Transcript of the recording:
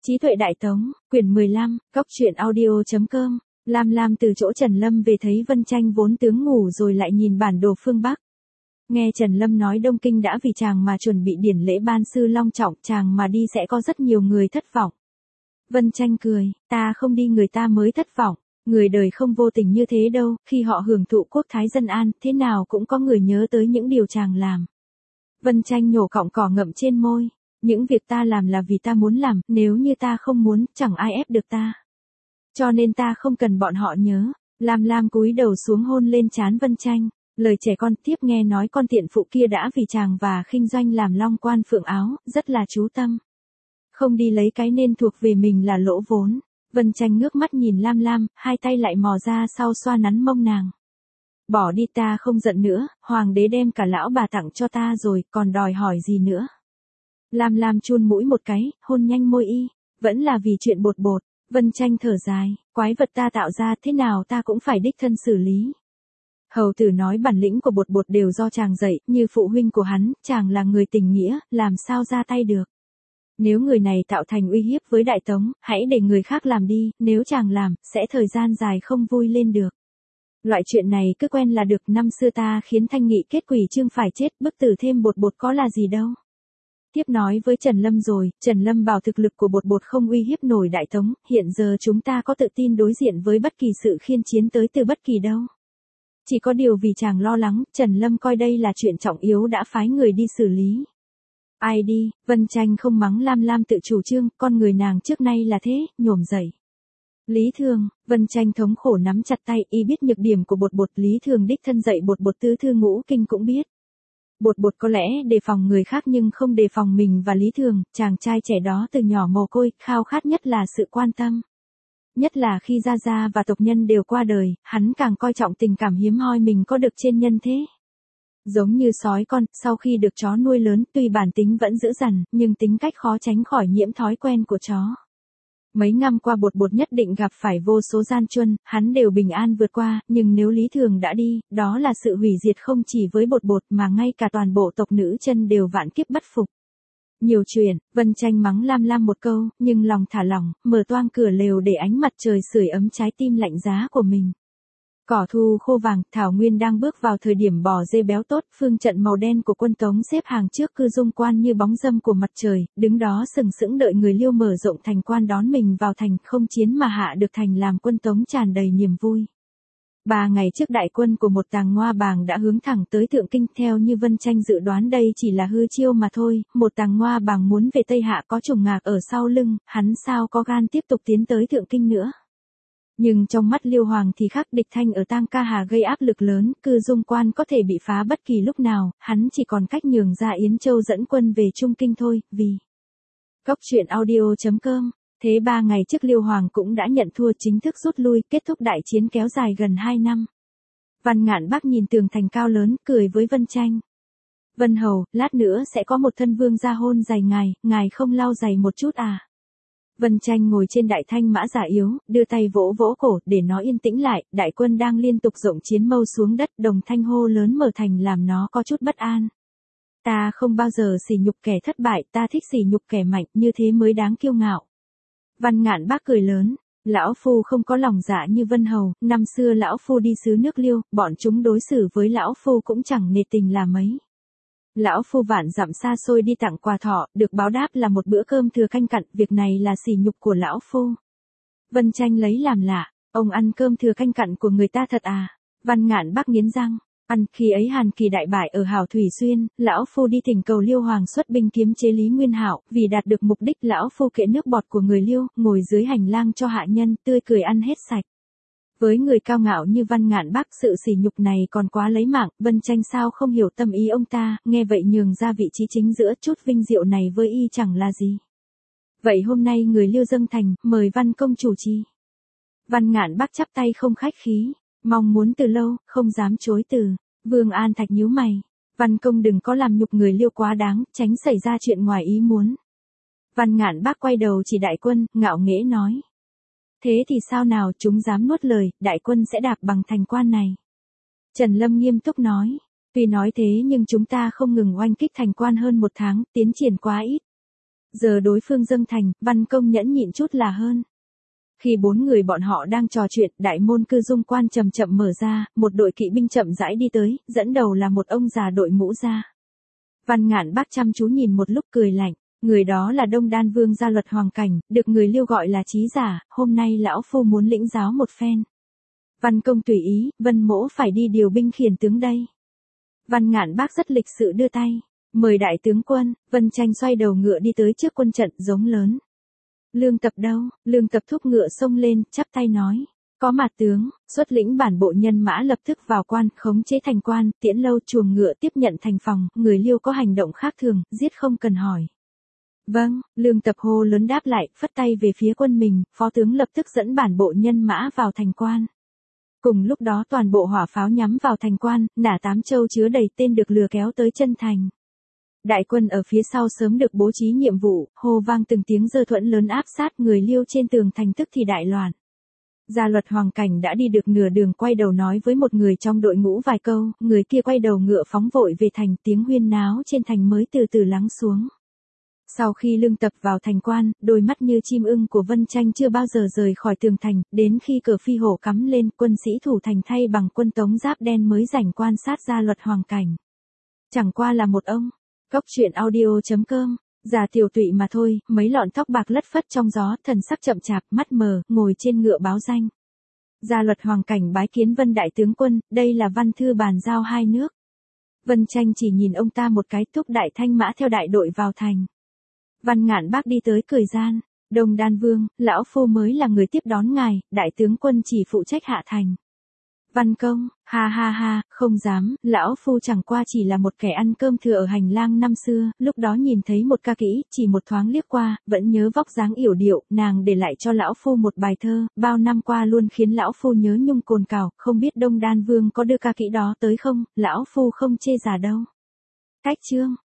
Trí tuệ Đại Tống, quyển 15, góc truyện audio.com, Lam Lam từ chỗ Trần Lâm về thấy Vân Tranh vốn tướng ngủ rồi lại nhìn bản đồ phương Bắc. Nghe Trần Lâm nói Đông Kinh đã vì chàng mà chuẩn bị điển lễ ban sư long trọng, chàng mà đi sẽ có rất nhiều người thất vọng. Vân Tranh cười, ta không đi người ta mới thất vọng, người đời không vô tình như thế đâu, khi họ hưởng thụ quốc thái dân an, thế nào cũng có người nhớ tới những điều chàng làm. Vân Tranh nhổ cọng cỏ ngậm trên môi. Những việc ta làm là vì ta muốn làm, nếu như ta không muốn, chẳng ai ép được ta. Cho nên ta không cần bọn họ nhớ. Lam Lam cúi đầu xuống hôn lên trán Vân Tranh. Lời trẻ con tiếp nghe nói con tiện phụ kia đã vì chàng và khinh doanh làm long quan phượng áo, rất là chú tâm. Không đi lấy cái nên thuộc về mình là lỗ vốn. Vân Tranh ngước mắt nhìn Lam Lam, hai tay lại mò ra sau xoa nắn mông nàng. Bỏ đi, ta không giận nữa, hoàng đế đem cả lão bà tặng cho ta rồi, còn đòi hỏi gì nữa. Lam Lam chun mũi một cái, hôn nhanh môi y, vẫn là vì chuyện bột bột. Vân Tranh thở dài, quái vật ta tạo ra thế nào ta cũng phải đích thân xử lý. Hầu tử nói bản lĩnh của bột bột đều do chàng dạy, như phụ huynh của hắn, chàng là người tình nghĩa, làm sao ra tay được. Nếu người này tạo thành uy hiếp với Đại Tống, hãy để người khác làm đi, nếu chàng làm, sẽ thời gian dài không vui lên được. Loại chuyện này cứ quen là được, năm xưa ta khiến Thanh Nghị kết quỷ trương phải chết, bức tử thêm bột bột có là gì đâu. Tiếp nói với Trần Lâm rồi, Trần Lâm bảo thực lực của bột bột không uy hiếp nổi Đại Tống, hiện giờ chúng ta có tự tin đối diện với bất kỳ sự khiên chiến tới từ bất kỳ đâu. Chỉ có điều vì chàng lo lắng, Trần Lâm coi đây là chuyện trọng yếu đã phái người đi xử lý. Ai đi, Vân Tranh không mắng Lam Lam tự chủ trương, con người nàng trước nay là thế, nhổm dậy. Lý Thường, Vân Tranh thống khổ nắm chặt tay, y biết nhược điểm của bột bột, Lý Thường đích thân dạy bột bột tứ thư ngũ kinh cũng biết. Bột bột có lẽ đề phòng người khác nhưng không đề phòng mình và Lý Thường, chàng trai trẻ đó từ nhỏ mồ côi, khao khát nhất là sự quan tâm. Nhất là khi gia gia và tộc nhân đều qua đời, hắn càng coi trọng tình cảm hiếm hoi mình có được trên nhân thế. Giống như sói con, sau khi được chó nuôi lớn, tuy bản tính vẫn dữ dằn, nhưng tính cách khó tránh khỏi nhiễm thói quen của chó. Mấy năm qua bột bột nhất định gặp phải vô số gian truân, hắn đều bình an vượt qua, nhưng nếu Lý Thường đã đi, đó là sự hủy diệt không chỉ với bột bột mà ngay cả toàn bộ tộc nữ chân đều vạn kiếp bất phục. Nhiều chuyện, Vân Tranh mắng Lam Lam một câu, nhưng lòng thả lỏng, mở toang cửa lều để ánh mặt trời sưởi ấm trái tim lạnh giá của mình. Cỏ thu khô vàng, thảo nguyên đang bước vào thời điểm bò dê béo tốt, phương trận màu đen của quân Tống xếp hàng trước cư dung quan như bóng râm của mặt trời, đứng đó sừng sững đợi người Liêu mở rộng thành quan đón mình vào thành, không chiến mà hạ được thành làm quân Tống tràn đầy niềm vui. 3 ngày trước đại quân của một Tàng Ngoa Bàng đã hướng thẳng tới Thượng Kinh, theo như Vân Tranh dự đoán đây chỉ là hư chiêu mà thôi, một Tàng Ngoa Bàng muốn về Tây Hạ có trùng ngạc ở sau lưng, hắn sao có gan tiếp tục tiến tới Thượng Kinh nữa. Nhưng trong mắt Liêu Hoàng thì khác, địch thanh ở Tang Ca Hà gây áp lực lớn, cư dung quan có thể bị phá bất kỳ lúc nào, hắn chỉ còn cách nhường ra Yến Châu dẫn quân về Trung Kinh thôi, vì góc truyện audio.com. Thế 3 ngày trước Liêu Hoàng cũng đã nhận thua, chính thức rút lui, kết thúc đại chiến kéo dài gần 2 năm. Văn Ngạn Bác nhìn tường thành cao lớn, cười với Vân Tranh. Vân Hầu, lát nữa sẽ có một thân vương ra hôn giày ngài không lau giày một chút à? Vân Tranh ngồi trên đại thanh mã già yếu, đưa tay vỗ vỗ cổ, để nó yên tĩnh lại, đại quân đang liên tục rộng chiến mâu xuống đất, đồng thanh hô lớn mở thành làm nó có chút bất an. Ta không bao giờ sỉ nhục kẻ thất bại, ta thích sỉ nhục kẻ mạnh, như thế mới đáng kiêu ngạo. Văn Ngạn Bác cười lớn, lão phu không có lòng dạ như Vân Hầu, năm xưa lão phu đi xứ nước Liêu, bọn chúng đối xử với lão phu cũng chẳng nề tình là mấy. Lão phu vạn dặm xa xôi đi tặng quà thọ, được báo đáp là một bữa cơm thừa canh cặn, việc này là sỉ nhục của lão phu. Vân Tranh lấy làm lạ, ông ăn cơm thừa canh cặn của người ta thật à? Văn Ngạn Bác nghiến răng, ăn, khi ấy Hàn Kỳ đại bại ở Hảo Thủy Xuyên, lão phu đi thỉnh cầu Liêu Hoàng xuất binh kiếm chế Lý Nguyên Hạo, vì đạt được mục đích lão phu kệ nước bọt của người Liêu, ngồi dưới hành lang cho hạ nhân, tươi cười ăn hết sạch. Với người cao ngạo như Văn Ngạn Bác, sự sỉ nhục này còn quá lấy mạng, Vân Tranh sao không hiểu tâm ý ông ta, nghe vậy nhường ra vị trí chính giữa, chút vinh diệu này với y chẳng là gì. Vậy hôm nay người Liêu dâng thành, mời Văn công chủ trì. Văn Ngạn Bác chắp tay không khách khí, mong muốn từ lâu, không dám chối từ. Vương An Thạch nhíu mày, Văn công đừng có làm nhục người Liêu quá đáng, tránh xảy ra chuyện ngoài ý muốn. Văn Ngạn Bác quay đầu chỉ đại quân, ngạo nghễ nói. Thế thì sao nào, chúng dám nuốt lời, đại quân sẽ đạp bằng thành quan này. Trần Lâm nghiêm túc nói, tuy nói thế nhưng chúng ta không ngừng oanh kích thành quan hơn 1 tháng, tiến triển quá ít. Giờ đối phương dâng thành, Văn Công nhẫn nhịn chút là hơn. Khi 4 người bọn họ đang trò chuyện, đại môn cư dung quan chậm chậm mở ra, một đội kỵ binh chậm rãi đi tới, dẫn đầu là một ông già đội mũ da. Văn Ngạn Bác chăm chú nhìn một lúc cười lạnh, người đó là Đông Đan Vương Gia Luật Hoàng Cảnh, được người Liêu gọi là Trí Giả, hôm nay lão phu muốn lĩnh giáo một phen. Văn Công tùy ý, Vân Mỗ phải đi điều binh khiển tướng đây. Văn Ngạn Bác rất lịch sự đưa tay, mời đại tướng quân. Vân Tranh xoay đầu ngựa đi tới trước quân trận, giống lớn. Lương Tập đâu? Lương Tập thúc ngựa xông lên, chắp tay nói. Có mặt tướng, xuất lĩnh bản bộ nhân mã lập tức vào quan, khống chế thành quan, Tiễn Lâu chuồng ngựa tiếp nhận thành phòng, người Liêu có hành động khác thường, giết không cần hỏi. Vâng, Lương Tập hô lớn đáp lại, phất tay về phía quân mình, phó tướng lập tức dẫn bản bộ nhân mã vào thành quan. Cùng lúc đó toàn bộ hỏa pháo nhắm vào thành quan, nả 8 châu chứa đầy tên được lừa kéo tới chân thành. Đại quân ở phía sau sớm được bố trí nhiệm vụ, hô vang từng tiếng dơ thuẫn lớn áp sát, người Liêu trên tường thành tức thì đại loạn. Gia Luật Hoàng Cảnh đã đi được nửa đường, quay đầu nói với một người trong đội ngũ vài câu, người kia quay đầu ngựa phóng vội về thành, tiếng huyên náo trên thành mới từ từ lắng xuống. Sau khi Lương Tập vào thành quan, đôi mắt như chim ưng của Vân Tranh chưa bao giờ rời khỏi tường thành, đến khi cờ phi hổ cắm lên, quân sĩ thủ thành thay bằng quân tống giáp đen mới rảnh quan sát Gia Luật Hoàng Cảnh. Chẳng qua là một ông. Cốc truyện audio.com, già tiểu tụy mà thôi, mấy lọn tóc bạc lất phất trong gió, thần sắc chậm chạp, mắt mờ, ngồi trên ngựa báo danh. Gia Luật Hoàng Cảnh bái kiến Vân đại tướng quân, đây là văn thư bàn giao hai nước. Vân Tranh chỉ nhìn ông ta một cái, thúc đại thanh mã theo đại đội vào thành. Văn Ngạn Bác đi tới cười gian, Đông Đan Vương, lão phu mới là người tiếp đón ngài, đại tướng quân chỉ phụ trách hạ thành. Văn Công, ha ha ha, không dám, lão phu chẳng qua chỉ là một kẻ ăn cơm thừa ở hành lang năm xưa, lúc đó nhìn thấy một ca kỹ, chỉ một thoáng liếc qua, vẫn nhớ vóc dáng yểu điệu, nàng để lại cho lão phu một bài thơ, bao năm qua luôn khiến lão phu nhớ nhung cồn cào, không biết Đông Đan Vương có đưa ca kỹ đó tới không, lão phu không chê già đâu. Cách chương